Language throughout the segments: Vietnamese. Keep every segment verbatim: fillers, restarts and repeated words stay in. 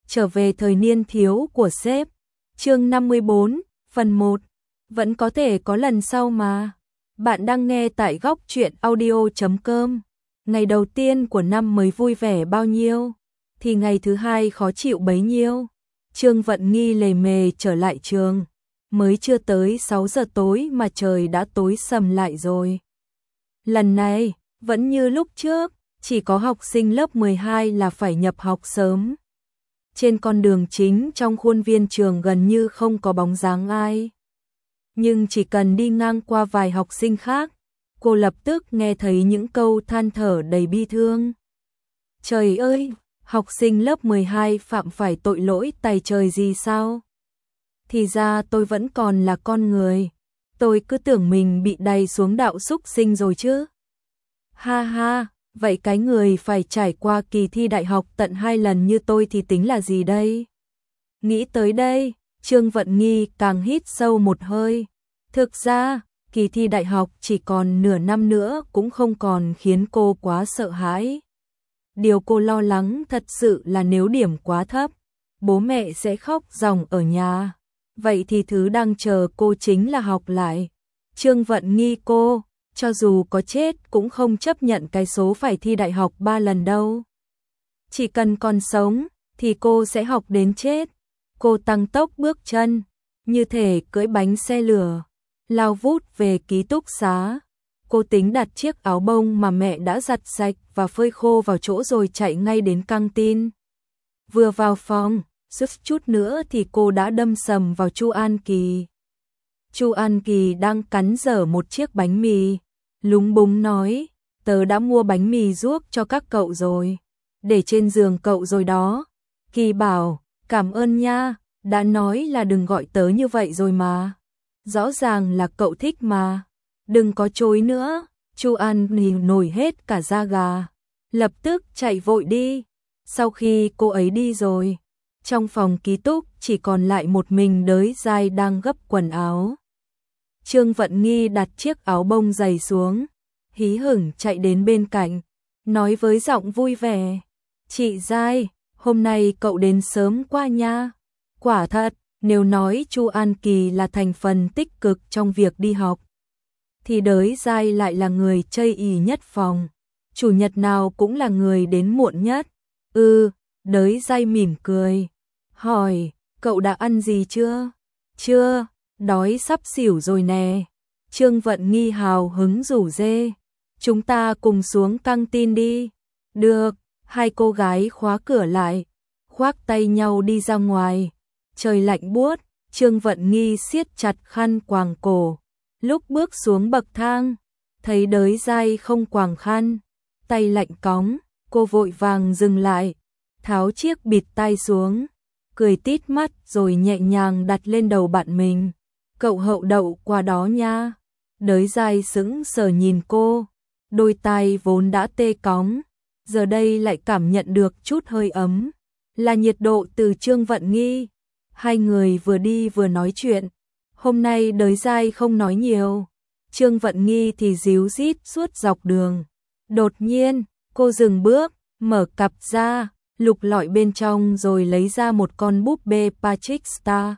trở về thời niên thiếu của sếp. Chương năm mươi bốn, phần một. Vẫn có thể có lần sau mà. Bạn đang nghe tại góc truyện audio chấm com. Ngày đầu tiên của năm mới vui vẻ bao nhiêu, thì ngày thứ hai khó chịu bấy nhiêu. Trương Vận Nghi lề mề trở lại trường. Mới chưa tới sáu giờ tối mà trời đã tối sầm lại rồi. Lần này, vẫn như lúc trước, chỉ có học sinh lớp mười hai là phải nhập học sớm. Trên con đường chính trong khuôn viên trường gần như không có bóng dáng ai. Nhưng chỉ cần đi ngang qua vài học sinh khác, cô lập tức nghe thấy những câu than thở đầy bi thương. Trời ơi, học sinh lớp mười hai phạm phải tội lỗi tày trời gì sao? Thì ra tôi vẫn còn là con người. Tôi cứ tưởng mình bị đày xuống đạo súc sinh rồi chứ. Ha ha, vậy cái người phải trải qua kỳ thi đại học tận hai lần như tôi thì tính là gì đây? Nghĩ tới đây, Trương Vận Nghi càng hít sâu một hơi. Thực ra, kỳ thi đại học chỉ còn nửa năm nữa cũng không còn khiến cô quá sợ hãi. Điều cô lo lắng thật sự là nếu điểm quá thấp, bố mẹ sẽ khóc ròng ở nhà. Vậy thì thứ đang chờ cô chính là học lại. Trương Vận Nghi cô, cho dù có chết cũng không chấp nhận cái số phải thi đại học ba lần đâu. Chỉ cần còn sống, thì cô sẽ học đến chết. Cô tăng tốc bước chân, như thể cưỡi bánh xe lửa, lao vút về ký túc xá. Cô tính đặt chiếc áo bông mà mẹ đã giặt sạch và phơi khô vào chỗ rồi chạy ngay đến căng tin. Vừa vào phòng, suýt chút nữa thì cô đã đâm sầm vào Chu An Kỳ. Chu An Kỳ đang cắn dở một chiếc bánh mì, lúng búng nói, tớ đã mua bánh mì ruốc cho các cậu rồi, để trên giường cậu rồi đó. Kỳ bảo, cảm ơn nha, đã nói là đừng gọi tớ như vậy rồi mà. Rõ ràng là cậu thích mà, đừng có chối nữa. Chu An Kỳ nổi hết cả da gà, lập tức chạy vội đi. Sau khi cô ấy đi rồi, trong phòng ký túc chỉ còn lại một mình Đới Giai đang gấp quần áo. Trương Vận Nghi đặt chiếc áo bông dày xuống, hí hửng chạy đến bên cạnh, nói với giọng vui vẻ, chị Giai, hôm nay cậu đến sớm quá nha. Quả thật, nếu nói Chu An Kỳ là thành phần tích cực trong việc đi học, thì Đới Giai lại là người chây ỳ nhất phòng, chủ nhật nào cũng là người đến muộn nhất. Ừ, Đới Giai mỉm cười, hỏi, cậu đã ăn gì chưa? Chưa, đói sắp xỉu rồi nè. Trương Vận Nghi hào hứng rủ rê, chúng ta cùng xuống căng tin đi. Được, hai cô gái khóa cửa lại, khoác tay nhau đi ra ngoài. Trời lạnh buốt, Trương Vận Nghi siết chặt khăn quàng cổ. Lúc bước xuống bậc thang, thấy Đới Giai không quàng khăn, tay lạnh cóng, cô vội vàng dừng lại, tháo chiếc bịt tai xuống, cười tít mắt rồi nhẹ nhàng đặt lên đầu bạn mình. Cậu hậu đậu qua đó nha. Đới Giai sững sờ nhìn cô, đôi tai vốn đã tê cóng, giờ đây lại cảm nhận được chút hơi ấm, là nhiệt độ từ Trương Vận Nghi. Hai người vừa đi vừa nói chuyện. Hôm nay Đới Giai không nói nhiều, Trương Vận Nghi thì díu dít suốt dọc đường. Đột nhiên, cô dừng bước, mở cặp ra, lục lọi bên trong rồi lấy ra một con búp bê Patrick Star.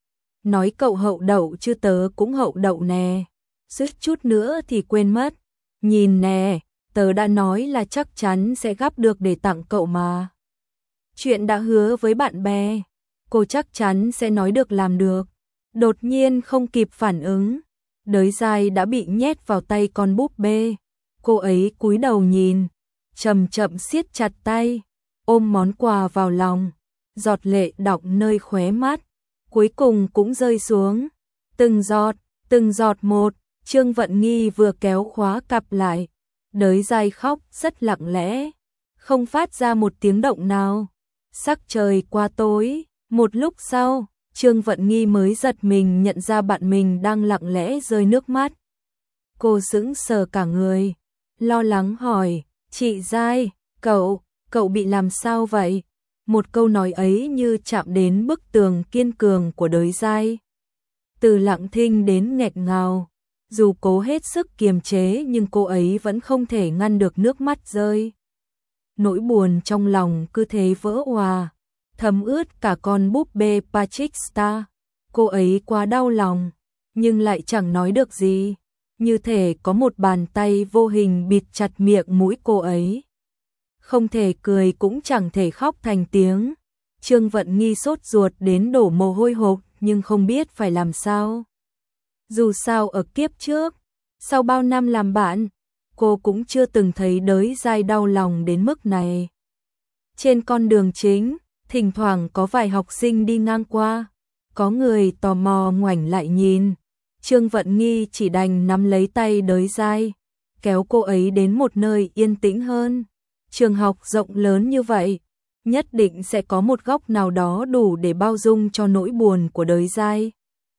Nói cậu hậu đậu chứ tớ cũng hậu đậu nè, suýt chút nữa thì quên mất. Nhìn nè, tớ đã nói là chắc chắn sẽ gắp được để tặng cậu mà. Chuyện đã hứa với bạn bè, cô chắc chắn sẽ nói được làm được. Đột nhiên không kịp phản ứng, Đới Giai đã bị nhét vào tay con búp bê. Cô ấy cúi đầu nhìn, chậm chậm siết chặt tay, ôm món quà vào lòng, giọt lệ đọng nơi khóe mắt, cuối cùng cũng rơi xuống. Từng giọt, từng giọt một. Trương Vận Nghi vừa kéo khóa cặp lại, Đới Giai khóc rất lặng lẽ, không phát ra một tiếng động nào. Sắc trời qua tối, một lúc sau, Trương Vận Nghi mới giật mình nhận ra bạn mình đang lặng lẽ rơi nước mắt. Cô sững sờ cả người, lo lắng hỏi, chị Giai, cậu, cậu bị làm sao vậy? Một câu nói ấy như chạm đến bức tường kiên cường của Đới Giai. Từ lặng thinh đến nghẹt ngào, dù cố hết sức kiềm chế nhưng cô ấy vẫn không thể ngăn được nước mắt rơi. Nỗi buồn trong lòng cứ thế vỡ òa, thấm ướt cả con búp bê Patrick Star. Cô ấy quá đau lòng, nhưng lại chẳng nói được gì, như thể có một bàn tay vô hình bịt chặt miệng mũi cô ấy. Không thể cười cũng chẳng thể khóc thành tiếng. Trương Vận Nghi sốt ruột đến đổ mồ hôi hột, nhưng không biết phải làm sao. Dù sao ở kiếp trước, sau bao năm làm bạn, cô cũng chưa từng thấy Đới Giai đau lòng đến mức này. Trên con đường chính, thỉnh thoảng có vài học sinh đi ngang qua, có người tò mò ngoảnh lại nhìn. Trương Vận Nghi chỉ đành nắm lấy tay Đới Giai, kéo cô ấy đến một nơi yên tĩnh hơn. Trường học rộng lớn như vậy, nhất định sẽ có một góc nào đó đủ để bao dung cho nỗi buồn của Đới Giai.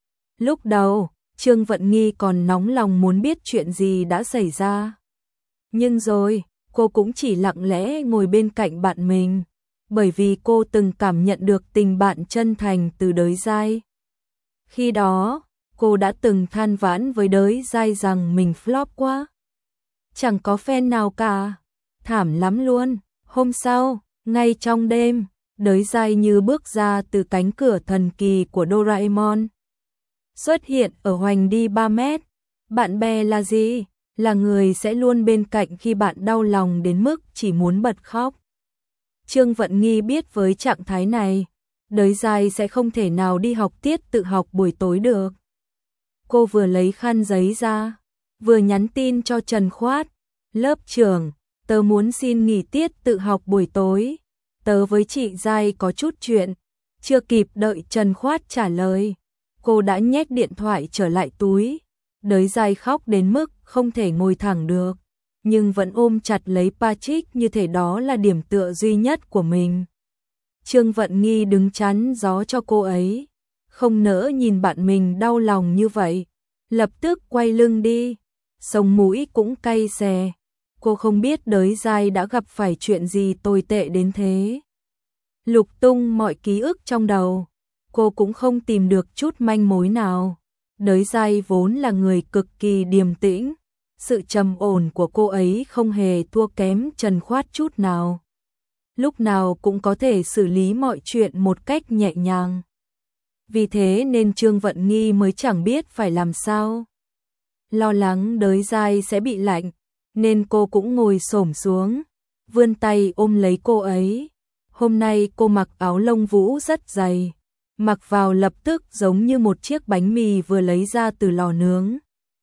Lúc đầu, Trương Vận Nghi còn nóng lòng muốn biết chuyện gì đã xảy ra. Nhưng rồi, cô cũng chỉ lặng lẽ ngồi bên cạnh bạn mình, bởi vì cô từng cảm nhận được tình bạn chân thành từ Đới Giai. Khi đó, cô đã từng than vãn với Đới Giai rằng mình flop quá. Chẳng có fan nào cả, thảm lắm luôn. Hôm sau, ngay trong đêm, Đới Giai như bước ra từ cánh cửa thần kỳ của Doraemon. Xuất hiện ở hoành đi ba mét. Bạn bè là gì? Là người sẽ luôn bên cạnh khi bạn đau lòng đến mức chỉ muốn bật khóc. Trương Vận Nghi biết với trạng thái này, Đới Giai sẽ không thể nào đi học tiết tự học buổi tối được. Cô vừa lấy khăn giấy ra, vừa nhắn tin cho Trần Khoát. Lớp trưởng, tớ muốn xin nghỉ tiết tự học buổi tối. Tớ với chị Giai có chút chuyện. Chưa kịp đợi Trần Khoát trả lời, cô đã nhét điện thoại trở lại túi. Đới Giai khóc đến mức không thể ngồi thẳng được, nhưng vẫn ôm chặt lấy Patrick như thể đó là điểm tựa duy nhất của mình. Trương Vận Nghi đứng chắn gió cho cô ấy, không nỡ nhìn bạn mình đau lòng như vậy, lập tức quay lưng đi. Sống mũi cũng cay xè. Cô không biết Đới Giai đã gặp phải chuyện gì tồi tệ đến thế. Lục tung mọi ký ức trong đầu, cô cũng không tìm được chút manh mối nào. Đới Giai vốn là người cực kỳ điềm tĩnh, sự trầm ổn của cô ấy không hề thua kém Trần Khoát chút nào. Lúc nào cũng có thể xử lý mọi chuyện một cách nhẹ nhàng. Vì thế nên Trương Vận Nghi mới chẳng biết phải làm sao. Lo lắng Đới Giai sẽ bị lạnh, nên cô cũng ngồi xổm xuống, vươn tay ôm lấy cô ấy. Hôm nay cô mặc áo lông vũ rất dày, mặc vào lập tức giống như một chiếc bánh mì vừa lấy ra từ lò nướng.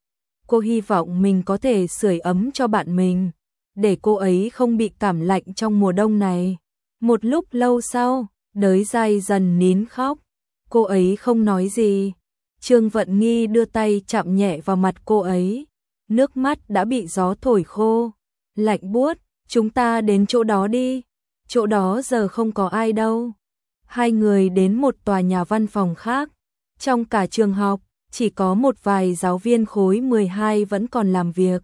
Cô hy vọng mình có thể sưởi ấm cho bạn mình, để cô ấy không bị cảm lạnh trong mùa đông này. Một lúc lâu sau, Đới Giai dần nín khóc. Cô ấy không nói gì. Trương Vận Nghi đưa tay chạm nhẹ vào mặt cô ấy. Nước mắt đã bị gió thổi khô, lạnh buốt. Chúng ta đến chỗ đó đi. Chỗ đó giờ không có ai đâu. Hai người đến một tòa nhà văn phòng khác. Trong cả trường học, chỉ có một vài giáo viên khối mười hai vẫn còn làm việc.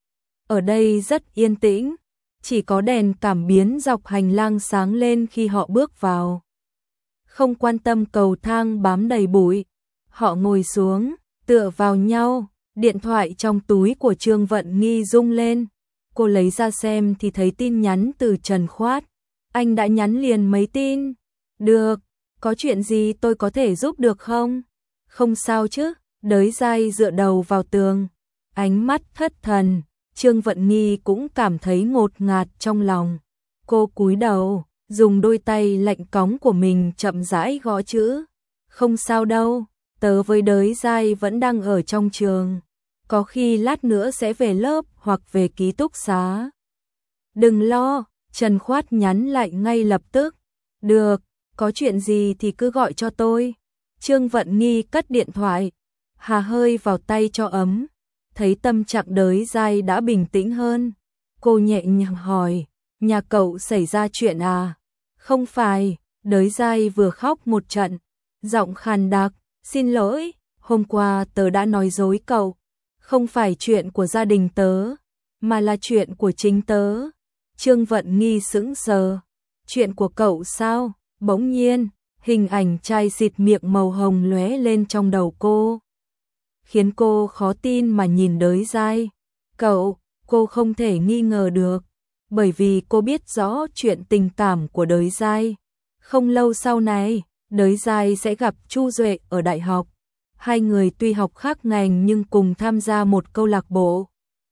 Ở đây rất yên tĩnh, chỉ có đèn cảm biến dọc hành lang sáng lên khi họ bước vào. Không quan tâm cầu thang bám đầy bụi, họ ngồi xuống, tựa vào nhau. Điện thoại trong túi của Trương Vận Nghi rung lên. Cô lấy ra xem thì thấy tin nhắn từ Trần Khoát. Anh đã nhắn liền mấy tin. Được, có chuyện gì tôi có thể giúp được không? Không sao chứ. Đới Giai dựa đầu vào tường, ánh mắt thất thần. Trương Vận Nghi cũng cảm thấy ngột ngạt trong lòng. Cô cúi đầu, dùng đôi tay lạnh cóng của mình chậm rãi gõ chữ. Không sao đâu, tớ với Đới Giai vẫn đang ở trong trường. Có khi lát nữa sẽ về lớp hoặc về ký túc xá. Đừng lo, Trần Khoát nhắn lại ngay lập tức. Được, có chuyện gì thì cứ gọi cho tôi. Trương Vận Nghi cất điện thoại, hà hơi vào tay cho ấm. Thấy tâm trạng Đới Giai đã bình tĩnh hơn. Cô nhẹ nhàng hỏi, nhà cậu xảy ra chuyện à? Không phải, Đới Giai vừa khóc một trận, giọng khàn đặc, xin lỗi, hôm qua tớ đã nói dối cậu. Không phải chuyện của gia đình tớ, mà là chuyện của chính tớ. Trương Vận Nghi sững sờ. Chuyện của cậu sao? Bỗng nhiên, hình ảnh chai xịt miệng màu hồng lóe lên trong đầu cô, khiến cô khó tin mà nhìn Đới Giai. Cậu, cô không thể nghi ngờ được, bởi vì cô biết rõ chuyện tình cảm của Đới Giai. Không lâu sau này, Đới Giai sẽ gặp Chu Duệ ở đại học. Hai người tuy học khác ngành nhưng cùng tham gia một câu lạc bộ.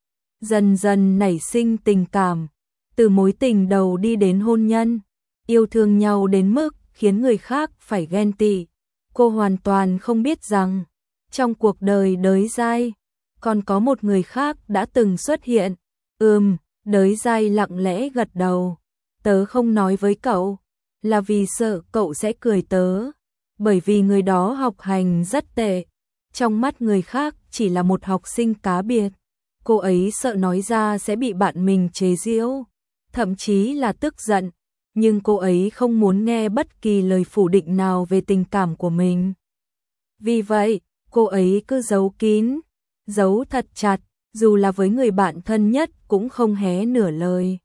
Dần dần nảy sinh tình cảm, từ mối tình đầu đi đến hôn nhân, yêu thương nhau đến mức khiến người khác phải ghen tị. Cô hoàn toàn không biết rằng, trong cuộc đời Đới Giai, còn có một người khác đã từng xuất hiện. Ừm, Đới Giai lặng lẽ gật đầu. Tớ không nói với cậu, là vì sợ cậu sẽ cười tớ, bởi vì người đó học hành rất tệ, trong mắt người khác chỉ là một học sinh cá biệt. Cô ấy sợ nói ra sẽ bị bạn mình chế giễu, thậm chí là tức giận, nhưng cô ấy không muốn nghe bất kỳ lời phủ định nào về tình cảm của mình. Vì vậy, cô ấy cứ giấu kín, giấu thật chặt, dù là với người bạn thân nhất cũng không hé nửa lời.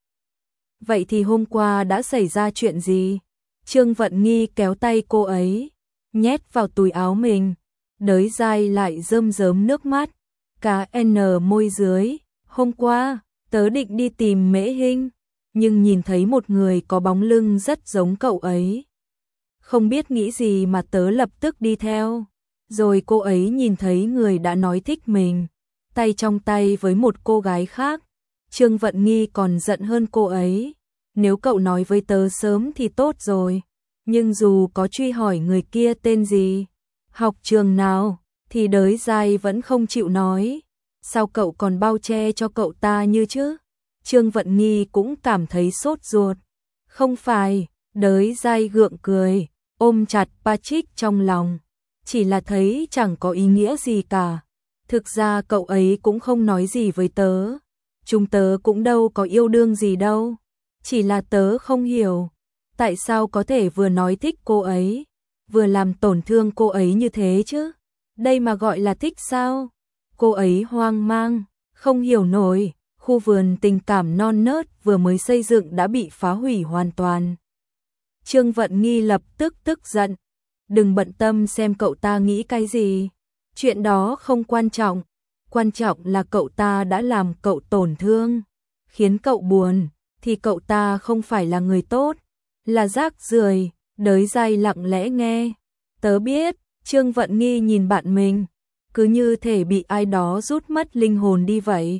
Vậy thì hôm qua đã xảy ra chuyện gì? Trương Vận Nghi kéo tay cô ấy, nhét vào túi áo mình. Đới Giai lại rơm rớm nước mắt, cá N môi dưới. Hôm qua, tớ định đi tìm Mễ Hinh, nhưng nhìn thấy một người có bóng lưng rất giống cậu ấy. Không biết nghĩ gì mà tớ lập tức đi theo. Rồi cô ấy nhìn thấy người đã nói thích mình, tay trong tay với một cô gái khác. Trương Vận Nghi còn giận hơn cô ấy. Nếu cậu nói với tớ sớm thì tốt rồi, nhưng dù có truy hỏi người kia tên gì, học trường nào, thì Đới Giai vẫn không chịu nói. Sao cậu còn bao che cho cậu ta như chứ? Trương Vận Nghi cũng cảm thấy sốt ruột. Không phải, Đới Giai gượng cười, ôm chặt Patrick trong lòng. Chỉ là thấy chẳng có ý nghĩa gì cả. Thực ra cậu ấy cũng không nói gì với tớ. Chúng tớ cũng đâu có yêu đương gì đâu. Chỉ là tớ không hiểu, tại sao có thể vừa nói thích cô ấy, vừa làm tổn thương cô ấy như thế chứ? Đây mà gọi là thích sao? Cô ấy hoang mang, không hiểu nổi, khu vườn tình cảm non nớt vừa mới xây dựng đã bị phá hủy hoàn toàn. Trương Vận Nghi lập tức tức giận, đừng bận tâm xem cậu ta nghĩ cái gì, chuyện đó không quan trọng, quan trọng là cậu ta đã làm cậu tổn thương, khiến cậu buồn, thì cậu ta không phải là người tốt, là rác rưởi. Đới Giai lặng lẽ nghe. Tớ biết. Trương Vận Nghi nhìn bạn mình, cứ như thể bị ai đó rút mất linh hồn đi vậy.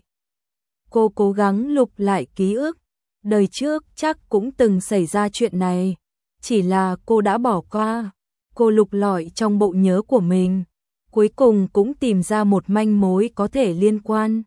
Cô cố gắng lục lại ký ức, đời trước chắc cũng từng xảy ra chuyện này, chỉ là cô đã bỏ qua. Cô lục lọi trong bộ nhớ của mình, cuối cùng cũng tìm ra một manh mối có thể liên quan.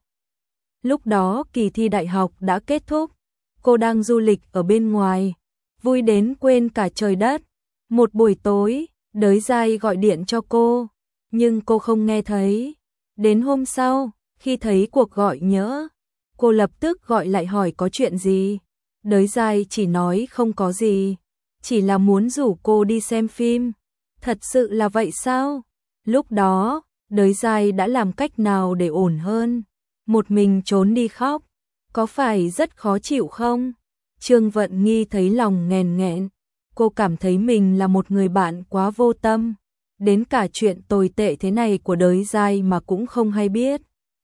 Lúc đó kỳ thi đại học đã kết thúc, cô đang du lịch ở bên ngoài, vui đến quên cả trời đất. Một buổi tối, Đới Giai gọi điện cho cô, nhưng cô không nghe thấy. Đến hôm sau, khi thấy cuộc gọi nhỡ, cô lập tức gọi lại hỏi có chuyện gì. Đới Giai chỉ nói không có gì, chỉ là muốn rủ cô đi xem phim. Thật sự là vậy sao? Lúc đó, Đới Giai đã làm cách nào để ổn hơn? Một mình trốn đi khóc, có phải rất khó chịu không? Trương Vận Nghi thấy lòng nghèn nghẹn, cô cảm thấy mình là một người bạn quá vô tâm, đến cả chuyện tồi tệ thế này của Đới Giai mà cũng không hay biết.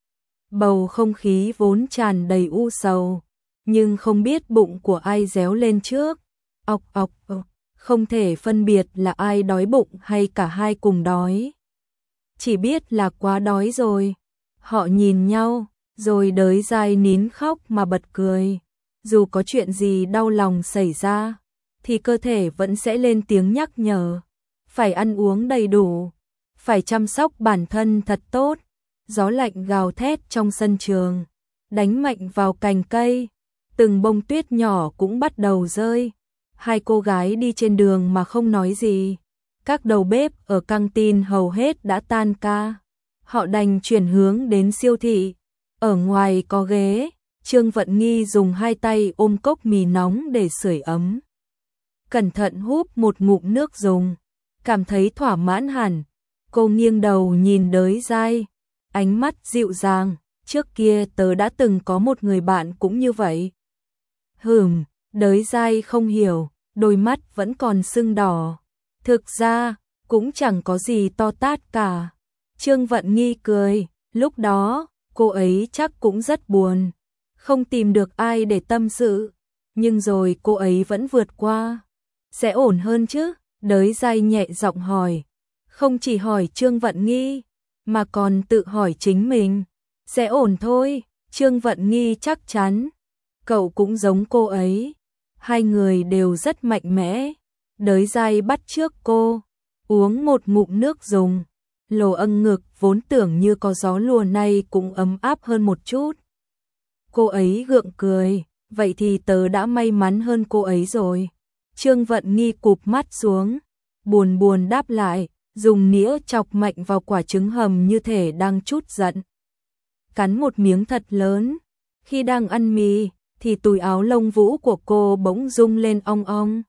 Bầu không khí vốn tràn đầy u sầu, nhưng không biết bụng của ai réo lên trước. Ọc ọc ọc, không thể phân biệt là ai đói bụng hay cả hai cùng đói. Chỉ biết là quá đói rồi. Họ nhìn nhau, rồi Đới Giai nín khóc mà bật cười. Dù có chuyện gì đau lòng xảy ra, thì cơ thể vẫn sẽ lên tiếng nhắc nhở. Phải ăn uống đầy đủ, phải chăm sóc bản thân thật tốt. Gió lạnh gào thét trong sân trường, đánh mạnh vào cành cây, từng bông tuyết nhỏ cũng bắt đầu rơi. Hai cô gái đi trên đường mà không nói gì. Các đầu bếp ở căng tin hầu hết đã tan ca. Họ đành chuyển hướng đến siêu thị. Ở ngoài có ghế, Trương Vận Nghi dùng hai tay ôm cốc mì nóng để sưởi ấm. Cẩn thận húp một ngụm nước dùng, cảm thấy thỏa mãn hẳn. Cô nghiêng đầu nhìn Đới Giai, ánh mắt dịu dàng. Trước kia tớ đã từng có một người bạn cũng như vậy. Hừm, Đới Giai không hiểu, đôi mắt vẫn còn sưng đỏ. Thực ra, cũng chẳng có gì to tát cả. Trương Vận Nghi cười, lúc đó, cô ấy chắc cũng rất buồn, không tìm được ai để tâm sự. Nhưng rồi cô ấy vẫn vượt qua. Sẽ ổn hơn chứ? Đới Giai nhẹ giọng hỏi. Không chỉ hỏi Trương Vận Nghi, mà còn tự hỏi chính mình. Sẽ ổn thôi, Trương Vận Nghi chắc chắn. Cậu cũng giống cô ấy. Hai người đều rất mạnh mẽ. Đới Giai bắt chước cô, uống một ngụm nước dùng. Lồ âng ngực vốn tưởng như có gió lùa này cũng ấm áp hơn một chút. Cô ấy gượng cười, vậy thì tớ đã may mắn hơn cô ấy rồi. Trương Vận Nghi cụp mắt xuống, buồn buồn đáp lại, dùng nĩa chọc mạnh vào quả trứng hầm như thể đang chút giận. Cắn một miếng thật lớn, khi đang ăn mì, thì túi áo lông vũ của cô bỗng rung lên ong ong.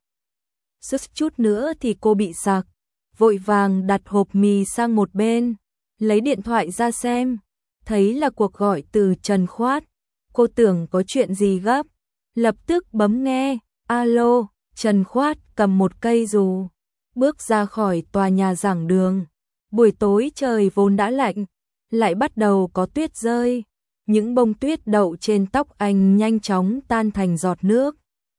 Sức chút nữa thì cô bị sặc, vội vàng đặt hộp mì sang một bên, lấy điện thoại ra xem, thấy là cuộc gọi từ Trần Khoát. Cô tưởng có chuyện gì gấp, lập tức bấm nghe. Alo, Trần Khoát cầm một cây dù, bước ra khỏi tòa nhà giảng đường. Buổi tối trời vốn đã lạnh, lại bắt đầu có tuyết rơi. Những bông tuyết đậu trên tóc anh nhanh chóng tan thành giọt nước.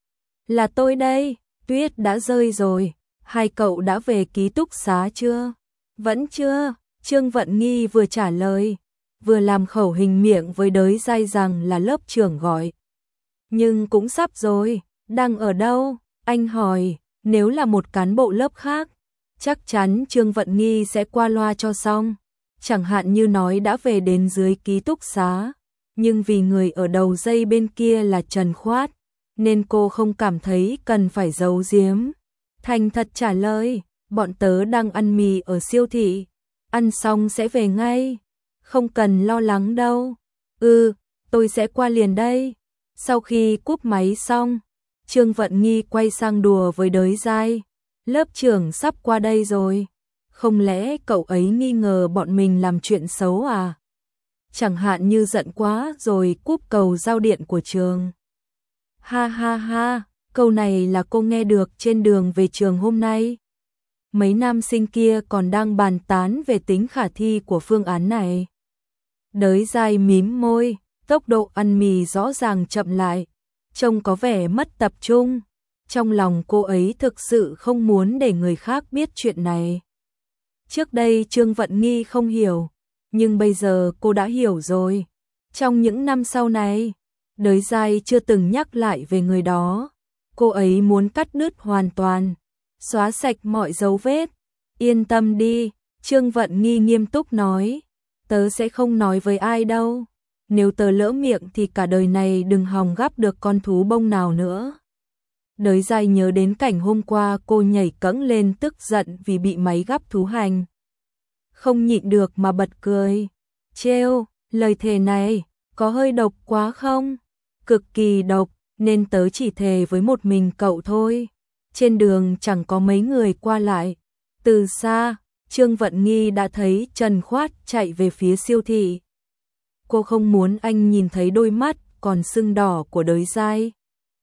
Là tôi đây, tuyết đã rơi rồi. Hai cậu đã về ký túc xá chưa? Vẫn chưa, Trương Vận Nghi vừa trả lời, vừa làm khẩu hình miệng với Đới Giai rằng là lớp trưởng gọi. Nhưng cũng sắp rồi, đang ở đâu? Anh hỏi. Nếu là một cán bộ lớp khác, chắc chắn Trương Vận Nghi sẽ qua loa cho xong. Chẳng hạn như nói đã về đến dưới ký túc xá. Nhưng vì người ở đầu dây bên kia là Trần Khoát, nên cô không cảm thấy cần phải giấu giếm. Thành thật trả lời, bọn tớ đang ăn mì ở siêu thị, ăn xong sẽ về ngay, không cần lo lắng đâu. Ừ, tôi sẽ qua liền đây. Sau khi cúp máy xong, Trương Vận Nghi quay sang đùa với Đới Giai. Lớp trưởng sắp qua đây rồi, không lẽ cậu ấy nghi ngờ bọn mình làm chuyện xấu à? Chẳng hạn như giận quá rồi cúp cầu giao điện của trường. Ha ha ha, câu này là cô nghe được trên đường về trường hôm nay. Mấy nam sinh kia còn đang bàn tán về tính khả thi của phương án này. Đới Giai mím môi, tốc độ ăn mì rõ ràng chậm lại, trông có vẻ mất tập trung. Trong lòng cô ấy thực sự không muốn để người khác biết chuyện này. Trước đây Trương Vận Nghi không hiểu, nhưng bây giờ cô đã hiểu rồi. Trong những năm sau này, Đới Giai chưa từng nhắc lại về người đó. Cô ấy muốn cắt đứt hoàn toàn, xóa sạch mọi dấu vết. Yên tâm đi, Trương Vận Nghi nghiêm túc nói. Tớ sẽ không nói với ai đâu. Nếu tớ lỡ miệng thì cả đời này đừng hòng gắp được con thú bông nào nữa. Đới Giai nhớ đến cảnh hôm qua cô nhảy cẫng lên tức giận vì bị máy gắp thú hành. Không nhịn được mà bật cười. Trêu, lời thề này có hơi độc quá không? Cực kỳ độc, nên tớ chỉ thề với một mình cậu thôi. Trên đường chẳng có mấy người qua lại. Từ xa, Trương Vận Nghi đã thấy Trần Khoát chạy về phía siêu thị. Cô không muốn anh nhìn thấy đôi mắt còn sưng đỏ của Đới Giai.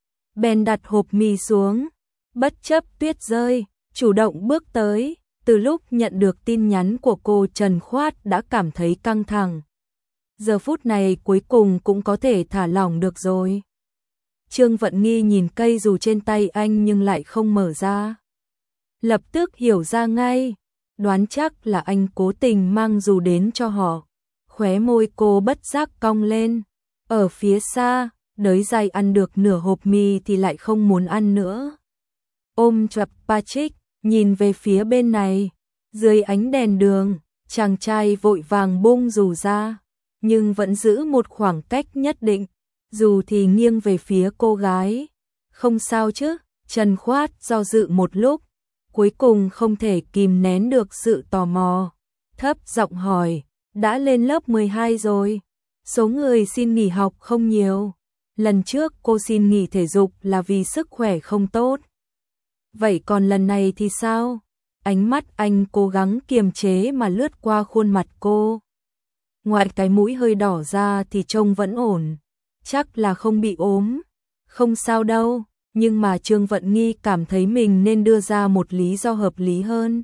Bèn đặt hộp mì xuống, bất chấp tuyết rơi, chủ động bước tới. Từ lúc nhận được tin nhắn của cô, Trần Khoát đã cảm thấy căng thẳng. Giờ phút này cuối cùng cũng có thể thả lỏng được rồi. Trương Vận Nghi nhìn cây dù trên tay anh nhưng lại không mở ra. Lập tức hiểu ra ngay, đoán chắc là anh cố tình mang dù đến cho họ. Khóe môi cô bất giác cong lên. Ở phía xa, Đới Giai ăn được nửa hộp mì thì lại không muốn ăn nữa. Ôm chặt Patrick, nhìn về phía bên này. Dưới ánh đèn đường, chàng trai vội vàng bung dù ra, nhưng vẫn giữ một khoảng cách nhất định. Dù thì nghiêng về phía cô gái. Không sao chứ? Trần Khoát do dự một lúc, cuối cùng không thể kìm nén được sự tò mò. Thấp giọng hỏi, đã lên lớp mười hai rồi. Số người xin nghỉ học không nhiều. Lần trước cô xin nghỉ thể dục là vì sức khỏe không tốt. Vậy còn lần này thì sao? Ánh mắt anh cố gắng kiềm chế mà lướt qua khuôn mặt cô. Ngoài cái mũi hơi đỏ ra thì trông vẫn ổn. Chắc là không bị ốm. Không sao đâu, nhưng mà Trương Vận Nghi cảm thấy mình nên đưa ra một lý do hợp lý hơn.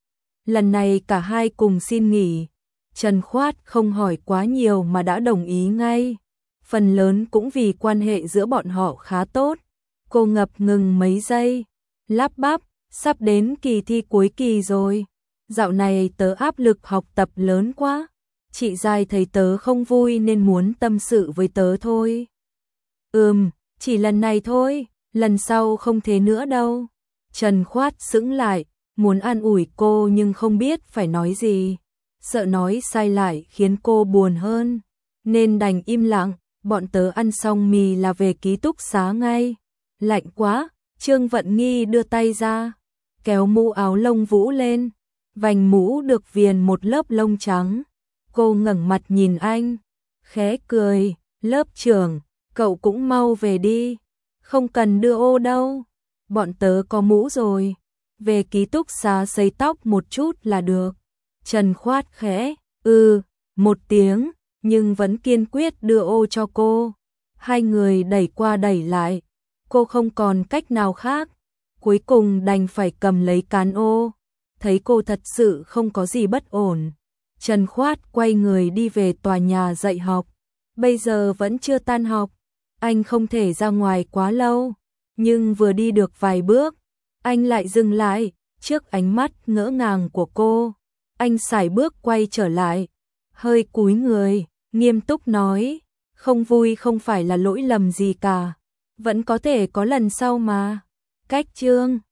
Lần này cả hai cùng xin nghỉ. Trần Khoát không hỏi quá nhiều mà đã đồng ý ngay. Phần lớn cũng vì quan hệ giữa bọn họ khá tốt. Cô ngập ngừng mấy giây, lắp bắp, sắp đến kỳ thi cuối kỳ rồi. Dạo này tớ áp lực học tập lớn quá. Chị dai thấy tớ không vui nên muốn tâm sự với tớ thôi. Ừm, chỉ lần này thôi, lần sau không thế nữa đâu. Trần Khoát sững lại, muốn an ủi cô nhưng không biết phải nói gì. Sợ nói sai lại khiến cô buồn hơn, nên đành im lặng. Bọn tớ ăn xong mì là về ký túc xá ngay. Lạnh quá, Trương Vận Nghi đưa tay ra, kéo mũ áo lông vũ lên. Vành mũ được viền một lớp lông trắng. Cô ngẩng mặt nhìn anh, khẽ cười, lớp trưởng, cậu cũng mau về đi. Không cần đưa ô đâu, bọn tớ có mũ rồi. Về ký túc xá sấy tóc một chút là được. Trần Khoát khẽ, ừ, một tiếng, nhưng vẫn kiên quyết đưa ô cho cô. Hai người đẩy qua đẩy lại, cô không còn cách nào khác. Cuối cùng đành phải cầm lấy cán ô. Thấy cô thật sự không có gì bất ổn, Trần Khoát quay người đi về tòa nhà dạy học. Bây giờ vẫn chưa tan học, anh không thể ra ngoài quá lâu. Nhưng vừa đi được vài bước, anh lại dừng lại, trước ánh mắt ngỡ ngàng của cô. Anh sải bước quay trở lại, hơi cúi người, nghiêm túc nói, không vui không phải là lỗi lầm gì cả, vẫn có thể có lần sau mà. Cách chương